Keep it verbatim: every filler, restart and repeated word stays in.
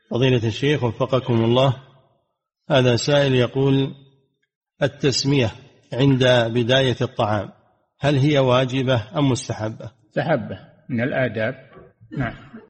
فضيلة الشيخ وفقكم الله، هذا سائل يقول: التسمية عند بداية الطعام هل هي واجبة أم مستحبة؟ مستحبة من الآداب. نعم.